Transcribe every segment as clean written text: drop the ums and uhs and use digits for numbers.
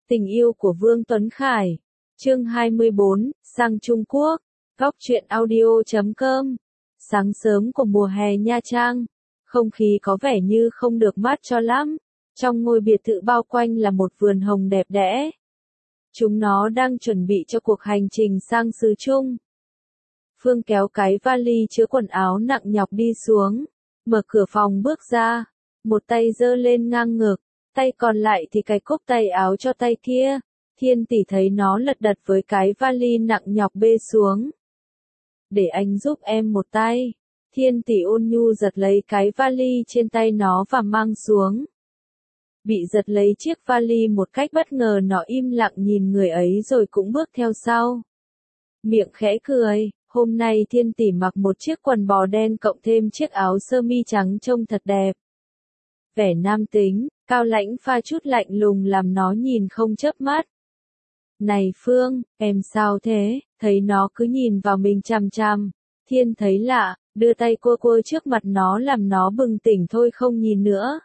Tình yêu của Vương Tuấn Khải. Chương 24, sang Trung Quốc. Góc truyện audio.com. Sáng sớm của mùa hè Nha Trang. Không khí có vẻ như không được mát cho lắm. Trong ngôi biệt thự bao quanh là một vườn hồng đẹp đẽ. Chúng nó đang chuẩn bị cho cuộc hành trình sang xứ Trung. Phương kéo cái vali chứa quần áo nặng nhọc đi xuống. Mở cửa phòng bước ra. Một tay giơ lên ngang ngực. Tay còn lại thì cái cúc tay áo cho tay kia. Thiên tỷ thấy nó lật đật với cái vali nặng nhọc bê xuống. Để anh giúp em một tay. Thiên tỷ ôn nhu giật lấy cái vali trên tay nó và mang xuống. Bị giật lấy chiếc vali một cách bất ngờ, nó im lặng nhìn người ấy rồi cũng bước theo sau. Miệng khẽ cười, hôm nay Thiên tỷ mặc một chiếc quần bò đen cộng thêm chiếc áo sơ mi trắng trông thật đẹp. Vẻ nam tính, cao lãnh pha chút lạnh lùng làm nó nhìn không chớp mắt. Này Phương, em sao thế? Thấy nó cứ nhìn vào mình chằm chằm. Thiên thấy lạ, đưa tay cua cua trước mặt nó làm nó bừng tỉnh thôi không nhìn nữa.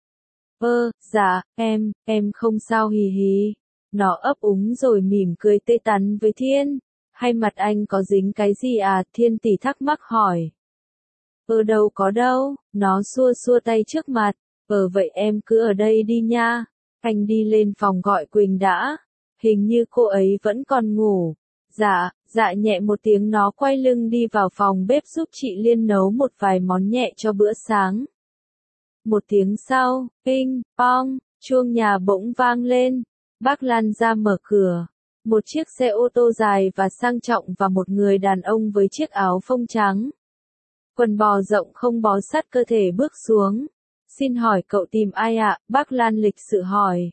Dạ, em không sao hì hì. Nó ấp úng rồi mỉm cười tươi tắn với Thiên. Hay mặt anh có dính cái gì à? Thiên tỷ thắc mắc hỏi. Đâu có đâu, nó xua xua tay trước mặt. Vậy em cứ ở đây đi nha. Anh đi lên phòng gọi Quỳnh đã. Hình như cô ấy vẫn còn ngủ. Dạ nhẹ một tiếng, nó quay lưng đi vào phòng bếp giúp chị Liên nấu một vài món nhẹ cho bữa sáng. Một tiếng sau, ping, pong, chuông nhà bỗng vang lên. Bác Lan ra mở cửa. Một chiếc xe ô tô dài và sang trọng và một người đàn ông với chiếc áo phông trắng. Quần bò rộng không bó sát cơ thể bước xuống. Xin hỏi cậu tìm ai ạ? Bác Lan lịch sự hỏi.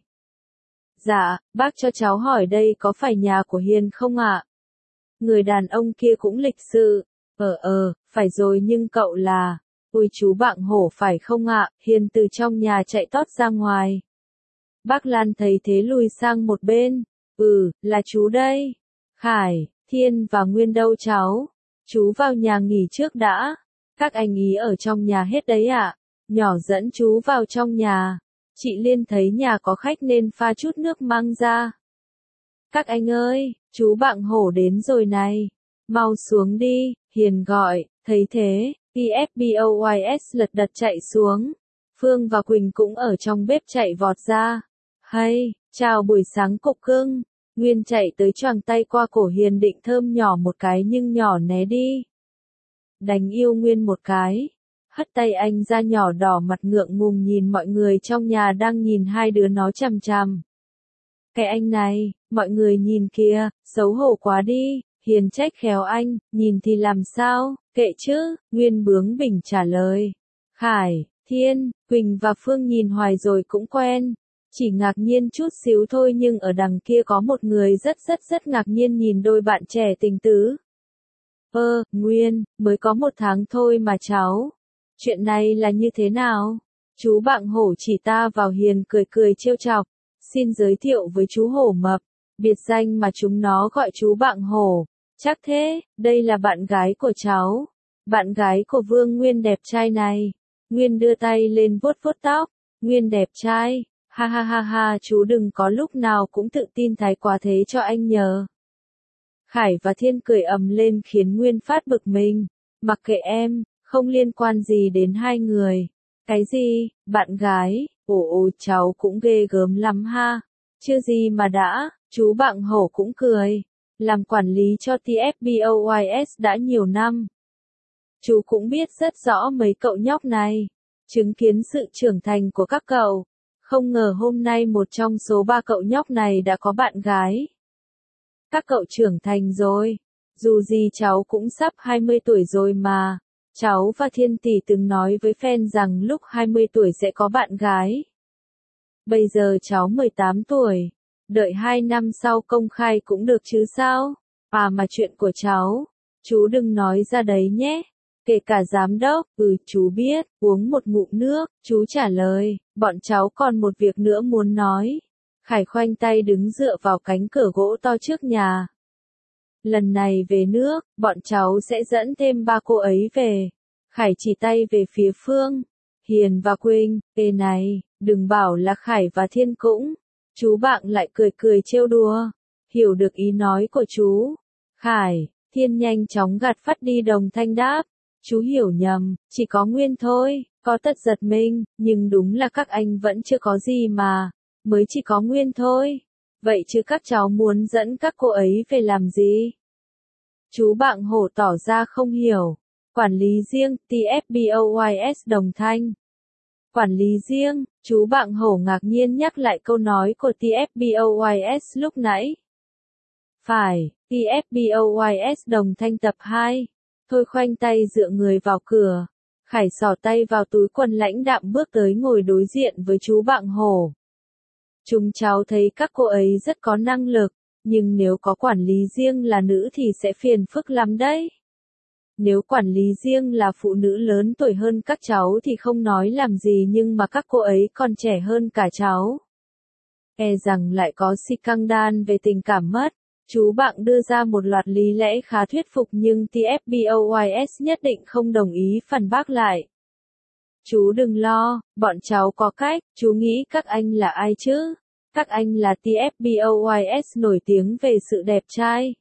Dạ, bác cho cháu hỏi đây có phải nhà của Hiền không ạ? Người đàn ông kia cũng lịch sự. Phải rồi, nhưng cậu là... Ôi chú Bạn Hổ phải không ạ? Hiền từ trong nhà chạy tót ra ngoài. Bác Lan thấy thế lùi sang một bên. Là chú đây. Khải, Thiên và Nguyên đâu cháu? Chú vào nhà nghỉ trước đã. Các anh ý ở trong nhà hết đấy ạ. Nhỏ dẫn chú vào trong nhà. Chị Liên thấy nhà có khách nên pha chút nước mang ra. Các anh ơi, chú Bạn Hổ đến rồi này. Mau xuống đi, Hiền gọi. Thấy thế, PFBOYS lật đật chạy xuống. Phương và Quỳnh cũng ở trong bếp chạy vọt ra. Hay, chào buổi sáng cục cưng. Nguyên chạy tới choàng tay qua cổ Hiền định thơm nhỏ một cái nhưng nhỏ né đi. Đánh yêu Nguyên một cái. Hất tay anh ra, nhỏ đỏ mặt ngượng ngùng nhìn mọi người trong nhà đang nhìn hai đứa nó chằm chằm. Cái anh này, mọi người nhìn kìa, xấu hổ quá đi. Hiền trách khéo anh, nhìn thì làm sao, kệ chứ, Nguyên bướng bỉnh trả lời. Khải, Thiên, Quỳnh và Phương nhìn hoài rồi cũng quen. Chỉ ngạc nhiên chút xíu thôi, nhưng ở đằng kia có một người rất ngạc nhiên nhìn đôi bạn trẻ tình tứ. Nguyên, mới có 1 tháng thôi mà cháu. Chuyện này là như thế nào? Chú Bạn Hổ chỉ ta vào. Hiền cười trêu chọc. Xin giới thiệu với chú Hổ Mập. Biệt danh mà chúng nó gọi chú Bạn Hổ. Chắc thế, đây là bạn gái của cháu. Bạn gái của Vương Nguyên đẹp trai này. Nguyên đưa tay lên vuốt tóc. Nguyên đẹp trai. Ha, chú đừng có lúc nào cũng tự tin thái quá thế cho anh nhờ. Khải và Thiên cười ầm lên khiến Nguyên phát bực mình. Mặc kệ em, không liên quan gì đến hai người. Cái gì, bạn gái? Cháu cũng ghê gớm lắm ha. Chưa gì mà đã, chú Bạn Hổ cũng cười. Làm quản lý cho TFBOYS đã nhiều năm. Chú cũng biết rất rõ mấy cậu nhóc này. Chứng kiến sự trưởng thành của các cậu. Không ngờ hôm nay một trong số 3 cậu nhóc này đã có bạn gái. Các cậu trưởng thành rồi. Dù gì cháu cũng sắp 20 tuổi rồi mà. Cháu và Thiên tỷ từng nói với fan rằng lúc 20 tuổi sẽ có bạn gái. Bây giờ cháu 18 tuổi. Đợi 2 năm sau công khai cũng được chứ sao? Mà chuyện của cháu, chú đừng nói ra đấy nhé. Kể cả giám đốc. Chú biết. Uống một ngụm nước, chú trả lời. Bọn cháu còn một việc nữa muốn nói. Khải khoanh tay đứng dựa vào cánh cửa gỗ to trước nhà. Lần này về nước, bọn cháu sẽ dẫn thêm 3 cô ấy về. Khải chỉ tay về phía Phương, Hiền và Quỳnh. Này, đừng bảo là Khải và Thiên cũng. Chú bạn lại cười cười trêu đùa. Hiểu được ý nói của chú Khải, Thiên nhanh chóng gạt phắt đi đồng thanh đáp. Chú hiểu nhầm, chỉ có Nguyên thôi, có tật giật mình, nhưng đúng là các anh vẫn chưa có gì mà, mới chỉ có Nguyên thôi. Vậy chứ các cháu muốn dẫn các cô ấy về làm gì? Chú bạn Hổ tỏ ra không hiểu. Quản lý riêng, TFBOYS đồng thanh. Quản lý riêng, chú bạn Hổ ngạc nhiên nhắc lại câu nói của TFBOYS lúc nãy. Phải, TFBOYS đồng thanh tập 2. Thôi khoanh tay dựa người vào cửa. Khải xỏ tay vào túi quần lãnh đạm bước tới ngồi đối diện với chú bạn Hổ. Chúng cháu thấy các cô ấy rất có năng lực, nhưng nếu có quản lý riêng là nữ thì sẽ phiền phức lắm đấy. Nếu quản lý riêng là phụ nữ lớn tuổi hơn các cháu thì không nói làm gì, nhưng mà các cô ấy còn trẻ hơn cả cháu. E rằng lại có si căng đan về tình cảm mất. Chú bạn đưa ra một loạt lý lẽ khá thuyết phục nhưng TFBOYS nhất định không đồng ý phản bác lại. Chú đừng lo, bọn cháu có cách, chú nghĩ các anh là ai chứ? Các anh là TFBOYS nổi tiếng về sự đẹp trai.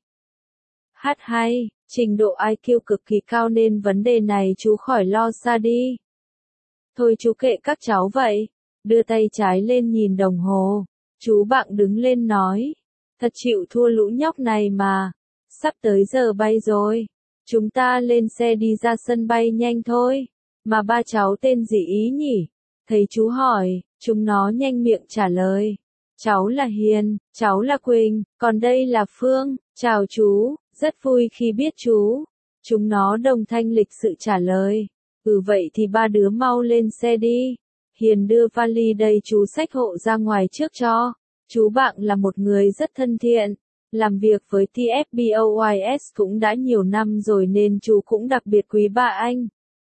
Hát hay, trình độ IQ cực kỳ cao nên vấn đề này chú khỏi lo xa đi. Thôi chú kệ các cháu vậy. Đưa tay trái lên nhìn đồng hồ. Chú bạn đứng lên nói. Thật chịu thua lũ nhóc này mà. Sắp tới giờ bay rồi. Chúng ta lên xe đi ra sân bay nhanh thôi. Mà ba cháu tên gì ý nhỉ? Thấy chú hỏi, chúng nó nhanh miệng trả lời. Cháu là Hiền, cháu là Quỳnh, còn đây là Phương. Chào chú, rất vui khi biết chú. Chúng nó đồng thanh lịch sự trả lời. Vậy thì ba đứa mau lên xe đi. Hiền đưa vali đầy chú xách hộ ra ngoài trước cho. Chú bạn là một người rất thân thiện. Làm việc với TFBOYS cũng đã nhiều năm rồi nên chú cũng đặc biệt quý ba anh.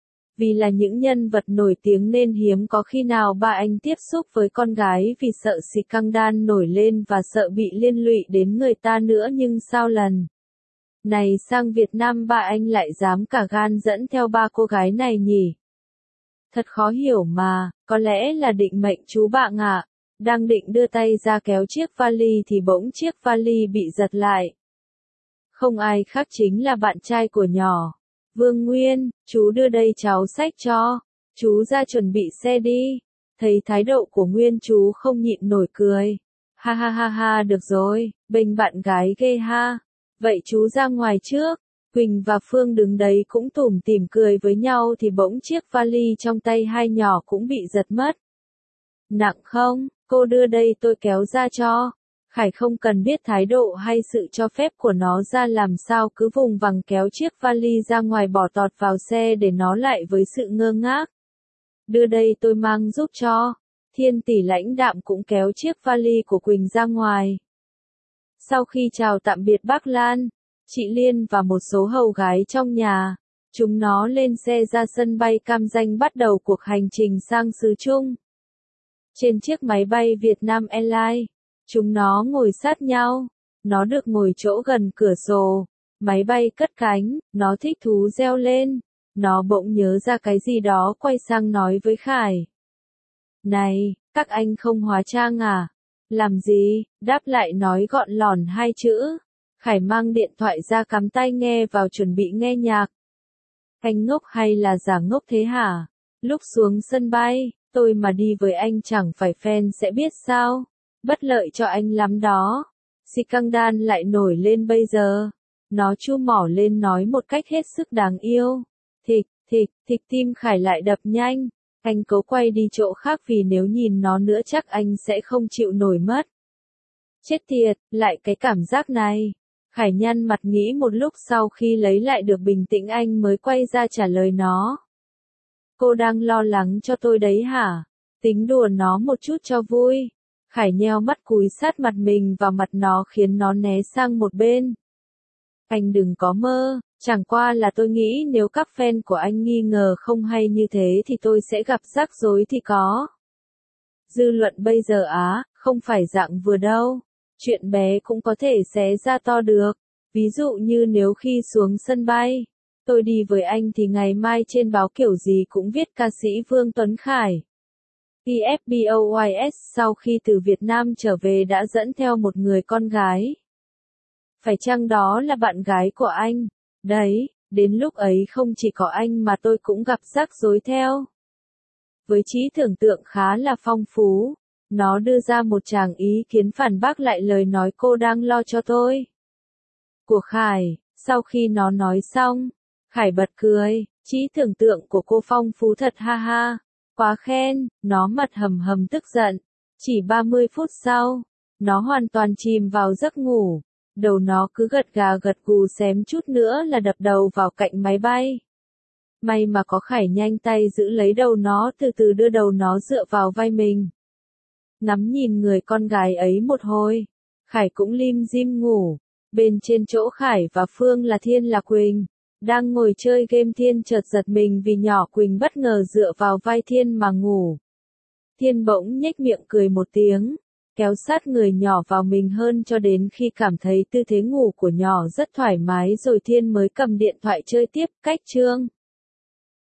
Vì là những nhân vật nổi tiếng nên hiếm có khi nào ba anh tiếp xúc với con gái vì sợ xì căng đan nổi lên và sợ bị liên lụy đến người ta nữa, nhưng sao lần này sang Việt Nam ba anh lại dám cả gan dẫn theo ba cô gái này nhỉ? Thật khó hiểu mà, có lẽ là định mệnh chú bạn ạ. Đang định đưa tay ra kéo chiếc vali thì bỗng chiếc vali bị giật lại. Không ai khác chính là bạn trai của nhỏ Vương Nguyên. Chú đưa đây cháu xách cho. Chú ra chuẩn bị xe đi. Thấy thái độ của Nguyên chú không nhịn nổi cười. Ha ha ha ha, được rồi, bênh bạn gái ghê ha. Vậy chú ra ngoài trước. Quỳnh và Phương đứng đấy cũng tủm tỉm cười với nhau thì bỗng chiếc vali trong tay hai nhỏ cũng bị giật mất. Nặng không? Cô đưa đây tôi kéo ra cho. Khải không cần biết thái độ hay sự cho phép của nó ra làm sao cứ vùng vằng kéo chiếc vali ra ngoài bỏ tọt vào xe để nó lại với sự ngơ ngác. Đưa đây tôi mang giúp cho. Thiên tỷ lãnh đạm cũng kéo chiếc vali của Quỳnh ra ngoài. Sau khi chào tạm biệt bác Lan, chị Liên và một số hầu gái trong nhà, chúng nó lên xe ra sân bay Cam Ranh bắt đầu cuộc hành trình sang xứ Trung. Trên chiếc máy bay Vietnam Airlines, chúng nó ngồi sát nhau. Nó được ngồi chỗ gần cửa sổ. Máy bay cất cánh, nó thích thú reo lên. Nó bỗng nhớ ra cái gì đó quay sang nói với Khải. Này, các anh không hóa trang à? Làm gì? Đáp lại nói gọn lỏn hai chữ. Khải mang điện thoại ra cắm tai nghe vào chuẩn bị nghe nhạc. Anh ngốc hay là giả ngốc thế hả? Lúc xuống sân bay, tôi mà đi với anh chẳng phải fan sẽ biết sao? Bất lợi cho anh lắm đó. Si căng đan lại nổi lên bây giờ. Nó chu mỏ lên nói một cách hết sức đáng yêu. Thịch, tim Khải lại đập nhanh. Anh cố quay đi chỗ khác vì nếu nhìn nó nữa chắc anh sẽ không chịu nổi mất. Chết tiệt, lại cái cảm giác này. Khải nhăn mặt nghĩ một lúc, sau khi lấy lại được bình tĩnh anh mới quay ra trả lời nó. Cô đang lo lắng cho tôi đấy hả? Tính đùa nó một chút cho vui. Khải nheo mắt cúi sát mặt mình vào mặt nó khiến nó né sang một bên. Anh đừng có mơ, chẳng qua là tôi nghĩ nếu các fan của anh nghi ngờ không hay như thế thì tôi sẽ gặp rắc rối thì có. Dư luận bây giờ không phải dạng vừa đâu. Chuyện bé cũng có thể xé ra to được. Ví dụ như nếu khi xuống sân bay, tôi đi với anh thì ngày mai trên báo kiểu gì cũng viết ca sĩ Vương Tuấn Khải. IFBOYS sau khi từ Việt Nam trở về đã dẫn theo một người con gái. Phải chăng đó là bạn gái của anh? Đấy, đến lúc ấy không chỉ có anh mà tôi cũng gặp rắc rối theo. Với trí tưởng tượng khá là phong phú, nó đưa ra một tràng ý kiến phản bác lại lời nói cô đang lo cho tôi. Của Khải, sau khi nó nói xong, Khải bật cười, trí tưởng tượng của cô phong phú thật ha ha, quá khen, nó mặt hầm hầm tức giận. Chỉ 30 phút sau, nó hoàn toàn chìm vào giấc ngủ, đầu nó cứ gật gà gật gù xém chút nữa là đập đầu vào cạnh máy bay. May mà có Khải nhanh tay giữ lấy đầu nó, từ từ đưa đầu nó dựa vào vai mình. Ngắm nhìn người con gái ấy một hồi, Khải cũng lim dim ngủ. Bên trên chỗ Khải và Phương là Thiên là Quỳnh, đang ngồi chơi game. Thiên chợt giật mình vì nhỏ Quỳnh bất ngờ dựa vào vai Thiên mà ngủ. Thiên bỗng nhếch miệng cười một tiếng, kéo sát người nhỏ vào mình hơn cho đến khi cảm thấy tư thế ngủ của nhỏ rất thoải mái rồi Thiên mới cầm điện thoại chơi tiếp. Cách chương